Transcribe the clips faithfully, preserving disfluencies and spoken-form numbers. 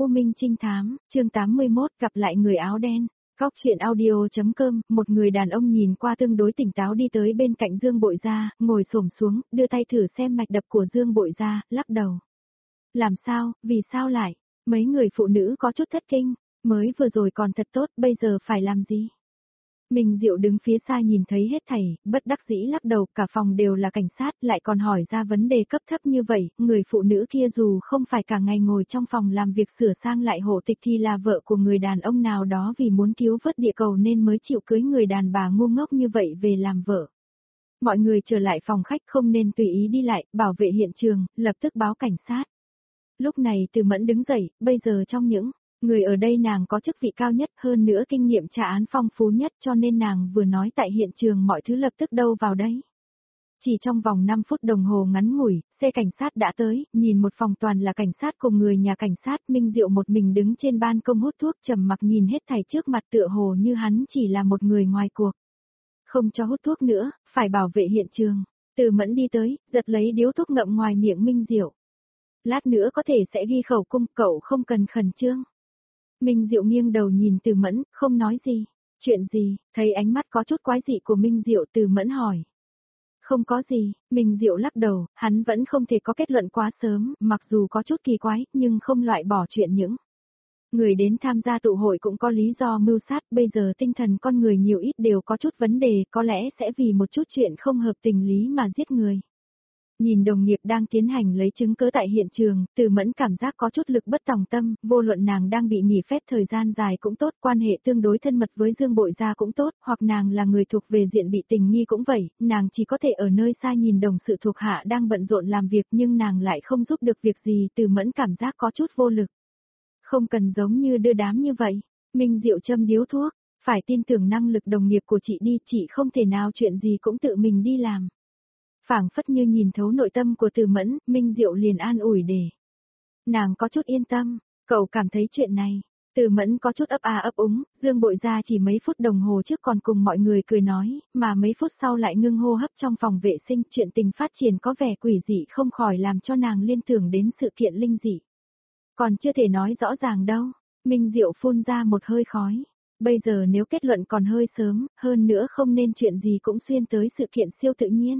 U Minh Trinh Thám, chương tám mươi mốt, gặp lại người áo đen. Góc chuyện audio.com, một người đàn ông nhìn qua tương đối tỉnh táo đi tới bên cạnh Dương Bội Gia, ngồi xổm xuống, đưa tay thử xem mạch đập của Dương Bội Gia, lắc đầu. Làm sao, vì sao lại? Mấy người phụ nữ có chút thất kinh, mới vừa rồi còn thật tốt, bây giờ phải làm gì? Minh Diệu đứng phía xa nhìn thấy hết thảy, bất đắc dĩ lắc đầu, cả phòng đều là cảnh sát, lại còn hỏi ra vấn đề cấp thấp như vậy, người phụ nữ kia dù không phải cả ngày ngồi trong phòng làm việc sửa sang lại hộ tịch thì là vợ của người đàn ông nào đó vì muốn cứu vớt địa cầu nên mới chịu cưới người đàn bà ngu ngốc như vậy về làm vợ. Mọi người trở lại phòng khách không nên tùy ý đi lại, bảo vệ hiện trường, lập tức báo cảnh sát. Lúc này Từ Mẫn đứng dậy, bây giờ trong những người ở đây nàng có chức vị cao nhất, hơn nữa kinh nghiệm trả án phong phú nhất, cho nên nàng vừa nói tại hiện trường mọi thứ lập tức đâu vào đấy. Chỉ trong vòng năm phút đồng hồ ngắn ngủi, xe cảnh sát đã tới, nhìn một phòng toàn là cảnh sát cùng người nhà cảnh sát, Minh Diệu một mình đứng trên ban công hút thuốc trầm mặc nhìn hết thảy trước mặt tựa hồ như hắn chỉ là một người ngoài cuộc. Không cho hút thuốc nữa, phải bảo vệ hiện trường. Từ Mẫn đi tới, giật lấy điếu thuốc ngậm ngoài miệng Minh Diệu. Lát nữa có thể sẽ ghi khẩu cung, cậu không cần khẩn trương. Minh Diệu nghiêng đầu nhìn Từ Mẫn, không nói gì. Chuyện gì? Thấy ánh mắt có chút quái dị của Minh Diệu, Từ Mẫn hỏi. Không có gì, Minh Diệu lắc đầu, hắn vẫn không thể có kết luận quá sớm, mặc dù có chút kỳ quái, nhưng không loại bỏ chuyện những người đến tham gia tụ hội cũng có lý do mưu sát, bây giờ tinh thần con người nhiều ít đều có chút vấn đề, có lẽ sẽ vì một chút chuyện không hợp tình lý mà giết người. Nhìn đồng nghiệp đang tiến hành lấy chứng cứ tại hiện trường, Từ Mẫn cảm giác có chút lực bất tòng tâm, vô luận nàng đang bị nghỉ phép thời gian dài cũng tốt, quan hệ tương đối thân mật với Dương Bội Gia cũng tốt, hoặc nàng là người thuộc về diện bị tình nghi cũng vậy, nàng chỉ có thể ở nơi xa nhìn đồng sự thuộc hạ đang bận rộn làm việc nhưng nàng lại không giúp được việc gì, Từ Mẫn cảm giác có chút vô lực. Không cần giống như đưa đám như vậy, Minh Diệu châm điếu thuốc, phải tin tưởng năng lực đồng nghiệp của chị đi, chị không thể nào chuyện gì cũng tự mình đi làm. Phảng phất như nhìn thấu nội tâm của Từ Mẫn, Minh Diệu liền an ủi để nàng có chút yên tâm, cậu cảm thấy chuyện này. Từ Mẫn có chút ấp a ấp úng, Dương Bội Gia chỉ mấy phút đồng hồ trước còn cùng mọi người cười nói, mà mấy phút sau lại ngưng hô hấp trong phòng vệ sinh, chuyện tình phát triển có vẻ quỷ dị không khỏi làm cho nàng liên tưởng đến sự kiện linh dị. Còn chưa thể nói rõ ràng đâu, Minh Diệu phun ra một hơi khói. Bây giờ nếu kết luận còn hơi sớm, hơn nữa không nên chuyện gì cũng xuyên tới sự kiện siêu tự nhiên.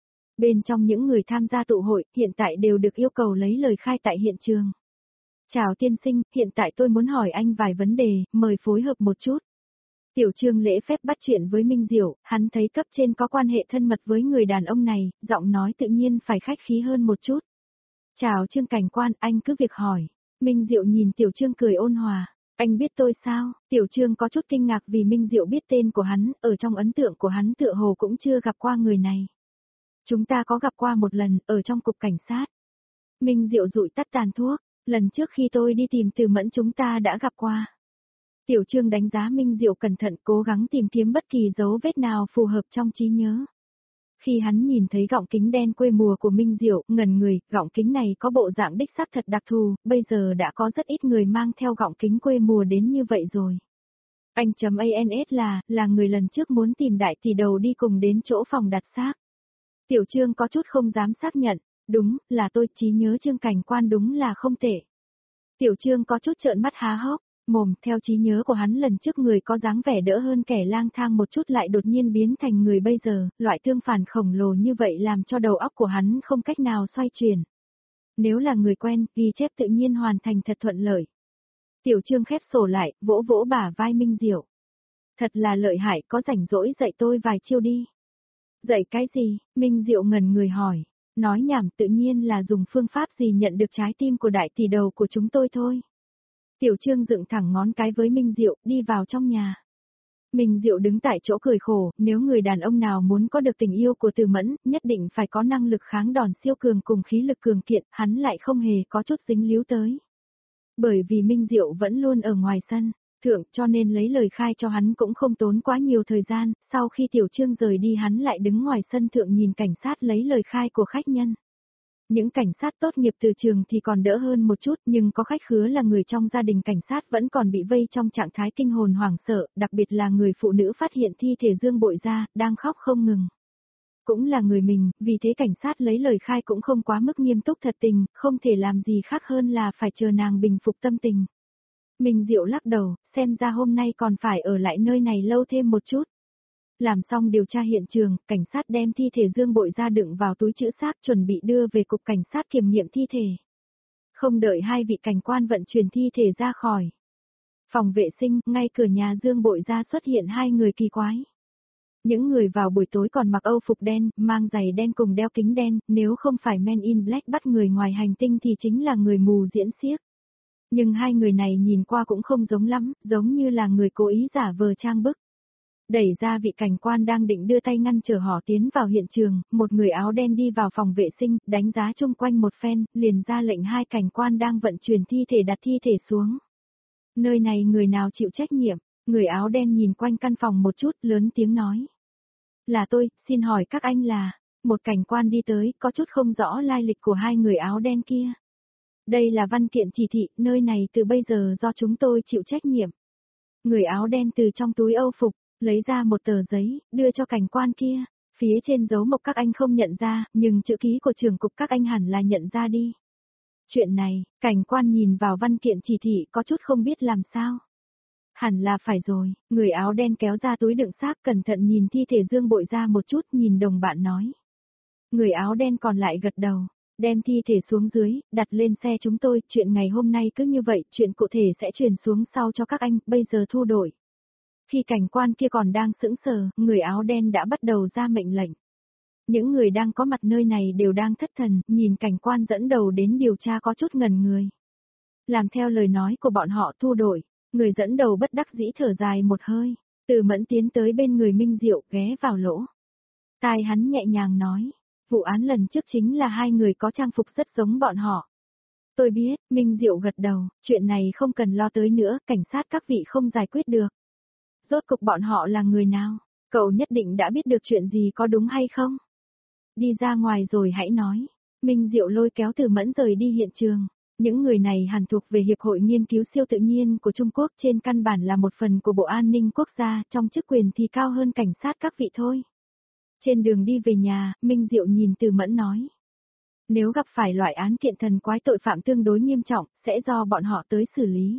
Bên trong những người tham gia tụ hội, hiện tại đều được yêu cầu lấy lời khai tại hiện trường. Chào tiên sinh, hiện tại tôi muốn hỏi anh vài vấn đề, mời phối hợp một chút. Tiểu Trương lễ phép bắt chuyện với Minh Diệu, hắn thấy cấp trên có quan hệ thân mật với người đàn ông này, giọng nói tự nhiên phải khách khí hơn một chút. Chào Trương cảnh quan, anh cứ việc hỏi. Minh Diệu nhìn Tiểu Trương cười ôn hòa. Anh biết tôi sao? Tiểu Trương có chút kinh ngạc vì Minh Diệu biết tên của hắn, ở trong ấn tượng của hắn tựa hồ cũng chưa gặp qua người này. Chúng ta có gặp qua một lần, ở trong cục cảnh sát. Minh Diệu dụi tắt tàn thuốc, lần trước khi tôi đi tìm Từ Mẫn chúng ta đã gặp qua. Tiểu Trương đánh giá Minh Diệu cẩn thận cố gắng tìm kiếm bất kỳ dấu vết nào phù hợp trong trí nhớ. Khi hắn nhìn thấy gọng kính đen quê mùa của Minh Diệu, ngẩn người, gọng kính này có bộ dạng đích xác thật đặc thù, bây giờ đã có rất ít người mang theo gọng kính quê mùa đến như vậy rồi. Anh chấm ans là, là người lần trước muốn tìm đại tỷ đầu đi cùng đến chỗ phòng đặt xác. Tiểu Trương có chút không dám xác nhận, đúng, là tôi, trí nhớ Trương cảnh quan đúng là không tệ. Tiểu Trương có chút trợn mắt há hốc, mồm, theo trí nhớ của hắn lần trước người có dáng vẻ đỡ hơn kẻ lang thang một chút lại đột nhiên biến thành người bây giờ, loại tương phản khổng lồ như vậy làm cho đầu óc của hắn không cách nào xoay chuyển. Nếu là người quen, ghi chép tự nhiên hoàn thành thật thuận lợi. Tiểu Trương khép sổ lại, vỗ vỗ bả vai Minh Diệu. Thật là lợi hại, có rảnh rỗi dạy tôi vài chiêu đi. Dạy cái gì? Minh Diệu ngẩn người hỏi. Nói nhảm tự nhiên là dùng phương pháp gì nhận được trái tim của đại tỷ đầu của chúng tôi thôi. Tiểu Trương dựng thẳng ngón cái với Minh Diệu, đi vào trong nhà. Minh Diệu đứng tại chỗ cười khổ, nếu người đàn ông nào muốn có được tình yêu của Từ Mẫn, nhất định phải có năng lực kháng đòn siêu cường cùng khí lực cường kiện, hắn lại không hề có chút dính líu tới. Bởi vì Minh Diệu vẫn luôn ở ngoài sân, thượng cho nên lấy lời khai cho hắn cũng không tốn quá nhiều thời gian, sau khi Tiểu Trương rời đi hắn lại đứng ngoài sân thượng nhìn cảnh sát lấy lời khai của khách nhân. Những cảnh sát tốt nghiệp từ trường thì còn đỡ hơn một chút nhưng có khách khứa là người trong gia đình cảnh sát vẫn còn bị vây trong trạng thái kinh hồn hoảng sợ, đặc biệt là người phụ nữ phát hiện thi thể Dương Bội Gia, đang khóc không ngừng. Cũng là người mình, vì thế cảnh sát lấy lời khai cũng không quá mức nghiêm túc thật tình, không thể làm gì khác hơn là phải chờ nàng bình phục tâm tình. Minh Diệu lắc đầu, xem ra hôm nay còn phải ở lại nơi này lâu thêm một chút. Làm xong điều tra hiện trường, cảnh sát đem thi thể Dương Bội Gia đựng vào túi trữ xác chuẩn bị đưa về cục cảnh sát kiểm nghiệm thi thể. Không đợi hai vị cảnh quan vận chuyển thi thể ra khỏi phòng vệ sinh, ngay cửa nhà Dương Bội Gia xuất hiện hai người kỳ quái. Những người vào buổi tối còn mặc âu phục đen, mang giày đen cùng đeo kính đen, nếu không phải Men in Black bắt người ngoài hành tinh thì chính là người mù diễn xiếc. Nhưng hai người này nhìn qua cũng không giống lắm, giống như là người cố ý giả vờ trang bức. Đẩy ra vị cảnh quan đang định đưa tay ngăn trở họ tiến vào hiện trường, một người áo đen đi vào phòng vệ sinh, đánh giá chung quanh một phen, liền ra lệnh hai cảnh quan đang vận chuyển thi thể đặt thi thể xuống. Nơi này người nào chịu trách nhiệm? Người áo đen nhìn quanh căn phòng một chút, lớn tiếng nói. Là tôi, xin hỏi các anh là... Một cảnh quan đi tới, có chút không rõ lai lịch của hai người áo đen kia. Đây là văn kiện chỉ thị, nơi này từ bây giờ do chúng tôi chịu trách nhiệm. Người áo đen từ trong túi âu phục, lấy ra một tờ giấy, đưa cho cảnh quan kia. Phía trên dấu mộc các anh không nhận ra, nhưng chữ ký của trưởng cục các anh hẳn là nhận ra đi. Chuyện này, cảnh quan nhìn vào văn kiện chỉ thị có chút không biết làm sao. Hẳn là phải rồi, người áo đen kéo ra túi đựng xác cẩn thận nhìn thi thể Dương Bội Gia một chút, nhìn đồng bạn nói. Người áo đen còn lại gật đầu, đem thi thể xuống dưới, đặt lên xe chúng tôi, chuyện ngày hôm nay cứ như vậy, chuyện cụ thể sẽ truyền xuống sau cho các anh, bây giờ thu đổi. Khi cảnh quan kia còn đang sững sờ, người áo đen đã bắt đầu ra mệnh lệnh. Những người đang có mặt nơi này đều đang thất thần, nhìn cảnh quan dẫn đầu đến điều tra có chút ngần người. Làm theo lời nói của bọn họ thu đổi, người dẫn đầu bất đắc dĩ thở dài một hơi, Từ Mẫn tiến tới bên người Minh Diệu ghé vào lỗ. Tai hắn nhẹ nhàng nói, vụ án lần trước chính là hai người có trang phục rất giống bọn họ. Tôi biết, Minh Diệu gật đầu, chuyện này không cần lo tới nữa, cảnh sát các vị không giải quyết được. Rốt cục bọn họ là người nào? Cậu nhất định đã biết được chuyện gì có đúng hay không? Đi ra ngoài rồi hãy nói. Minh Diệu lôi kéo Từ Mẫn rời đi hiện trường. Những người này hẳn thuộc về Hiệp hội Nghiên cứu Siêu tự nhiên của Trung Quốc, trên căn bản là một phần của Bộ An ninh Quốc gia, trong chức quyền thì cao hơn cảnh sát các vị thôi. Trên đường đi về nhà, Minh Diệu nhìn Từ Mẫn nói. Nếu gặp phải loại án kiện thần quái tội phạm tương đối nghiêm trọng, sẽ do bọn họ tới xử lý.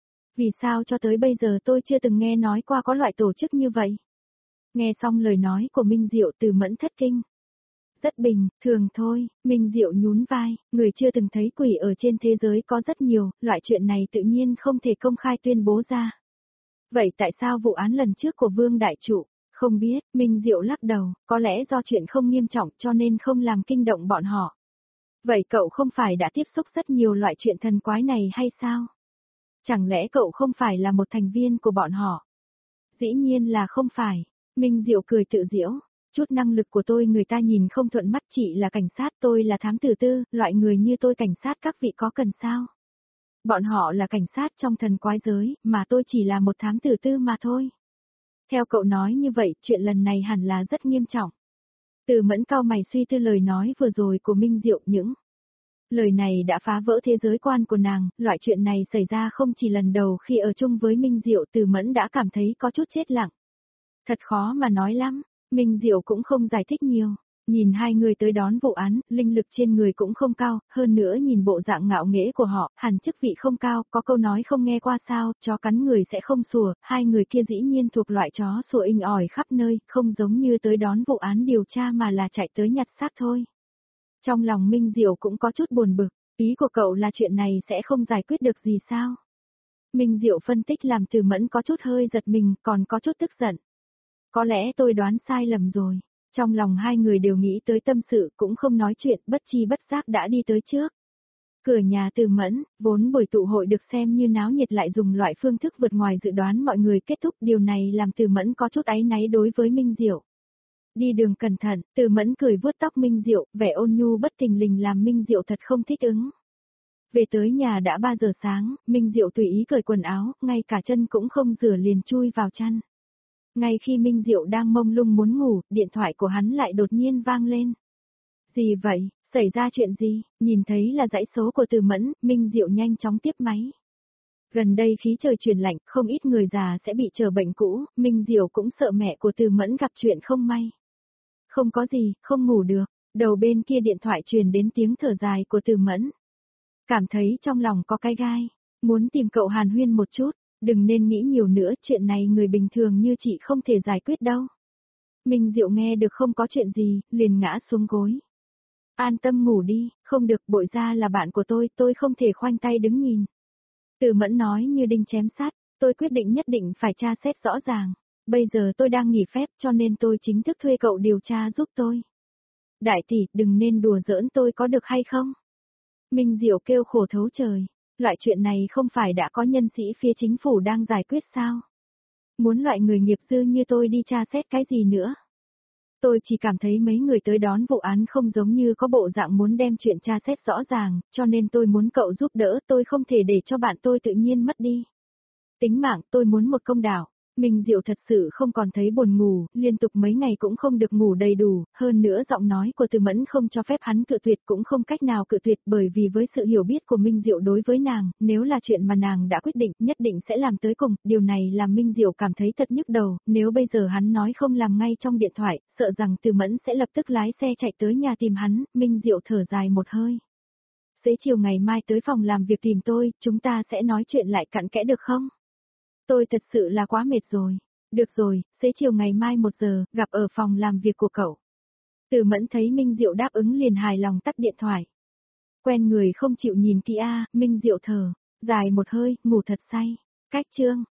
Vì sao cho tới bây giờ tôi chưa từng nghe nói qua có loại tổ chức như vậy? Nghe xong lời nói của Minh Diệu, Từ Mẫn thất kinh. Rất bình, thường thôi, Minh Diệu nhún vai, người chưa từng thấy quỷ ở trên thế giới có rất nhiều, loại chuyện này tự nhiên không thể công khai tuyên bố ra. Vậy tại sao vụ án lần trước của Vương Đại Trụ? Không biết, Minh Diệu lắc đầu, có lẽ do chuyện không nghiêm trọng cho nên không làm kinh động bọn họ. Vậy cậu không phải đã tiếp xúc rất nhiều loại chuyện thần quái này hay sao? Chẳng lẽ cậu không phải là một thành viên của bọn họ? Dĩ nhiên là không phải. Minh Diệu cười tự giễu. Chút năng lực của tôi người ta nhìn không thuận mắt, chị là cảnh sát, tôi là thám tử tư, loại người như tôi cảnh sát các vị có cần sao? Bọn họ là cảnh sát trong thần quái giới, mà tôi chỉ là một thám tử tư mà thôi. Theo cậu nói như vậy, chuyện lần này hẳn là rất nghiêm trọng. Từ Mẫn cau mày suy tư lời nói vừa rồi của Minh Diệu, những lời này đã phá vỡ thế giới quan của nàng, loại chuyện này xảy ra không chỉ lần đầu, khi ở chung với Minh Diệu Từ Mẫn đã cảm thấy có chút chết lặng. Thật khó mà nói lắm, Minh Diệu cũng không giải thích nhiều, nhìn hai người tới đón vụ án, linh lực trên người cũng không cao, hơn nữa nhìn bộ dạng ngạo nghễ của họ, hẳn chức vị không cao, có câu nói không nghe qua sao, chó cắn người sẽ không sủa, hai người kia dĩ nhiên thuộc loại chó sủa inh ỏi khắp nơi, không giống như tới đón vụ án điều tra mà là chạy tới nhặt xác thôi. Trong lòng Minh Diệu cũng có chút buồn bực, ý của cậu là chuyện này sẽ không giải quyết được gì sao? Minh Diệu phân tích làm Từ Mẫn có chút hơi giật mình, còn có chút tức giận. Có lẽ tôi đoán sai lầm rồi. Trong lòng hai người đều nghĩ tới tâm sự, cũng không nói chuyện, bất chi bất giác đã đi tới trước. Cửa nhà Từ Mẫn, vốn buổi tụ hội được xem như náo nhiệt lại dùng loại phương thức vượt ngoài dự đoán mọi người kết thúc, điều này làm Từ Mẫn có chút áy náy đối với Minh Diệu. Đi đường cẩn thận, Từ Mẫn cười vuốt tóc Minh Diệu, vẻ ôn nhu bất thình lình làm Minh Diệu thật không thích ứng. Về tới nhà đã ba giờ sáng, Minh Diệu tùy ý cởi quần áo, ngay cả chân cũng không rửa liền chui vào chăn. Ngay khi Minh Diệu đang mông lung muốn ngủ, điện thoại của hắn lại đột nhiên vang lên. Gì vậy, xảy ra chuyện gì? Nhìn thấy là dãy số của Từ Mẫn, Minh Diệu nhanh chóng tiếp máy. Gần đây khí trời chuyển lạnh, không ít người già sẽ bị trở bệnh cũ, Minh Diệu cũng sợ mẹ của Từ Mẫn gặp chuyện không may. Không có gì, không ngủ được. Đầu bên kia điện thoại truyền đến tiếng thở dài của Từ Mẫn. Cảm thấy trong lòng có cái gai. Muốn tìm cậu hàn huyên một chút. Đừng nên nghĩ nhiều nữa, chuyện này người bình thường như chị không thể giải quyết đâu. Minh Diệu nghe được không có chuyện gì, liền ngã xuống gối. An tâm ngủ đi, không được, Bội Gia là bạn của tôi, tôi không thể khoanh tay đứng nhìn. Từ Mẫn nói như đinh chém sắt, tôi quyết định nhất định phải tra xét rõ ràng. Bây giờ tôi đang nghỉ phép cho nên tôi chính thức thuê cậu điều tra giúp tôi. Đại tỷ, đừng nên đùa giỡn tôi có được hay không? Minh Diệu kêu khổ thấu trời. Loại chuyện này không phải đã có nhân sĩ phía chính phủ đang giải quyết sao? Muốn loại người nghiệp dư như tôi đi tra xét cái gì nữa? Tôi chỉ cảm thấy mấy người tới đón vụ án không giống như có bộ dạng muốn đem chuyện tra xét rõ ràng, cho nên tôi muốn cậu giúp đỡ, tôi không thể để cho bạn tôi tự nhiên mất đi. Tính mạng, tôi muốn một công đạo. Minh Diệu thật sự không còn thấy buồn ngủ, liên tục mấy ngày cũng không được ngủ đầy đủ, hơn nữa giọng nói của Từ Mẫn không cho phép hắn cự tuyệt, cũng không cách nào cự tuyệt, bởi vì với sự hiểu biết của Minh Diệu đối với nàng, nếu là chuyện mà nàng đã quyết định, nhất định sẽ làm tới cùng, điều này làm Minh Diệu cảm thấy thật nhức đầu, nếu bây giờ hắn nói không làm ngay trong điện thoại, sợ rằng Từ Mẫn sẽ lập tức lái xe chạy tới nhà tìm hắn. Minh Diệu thở dài một hơi. Xế chiều ngày mai tới phòng làm việc tìm tôi, chúng ta sẽ nói chuyện lại cặn kẽ được không? Tôi thật sự là quá mệt rồi. Được rồi, xế chiều ngày mai một giờ, gặp ở phòng làm việc của cậu. Từ Mẫn thấy Minh Diệu đáp ứng liền hài lòng tắt điện thoại. Quen người không chịu nhìn kia, Minh Diệu thở dài một hơi, ngủ thật say. Cách chương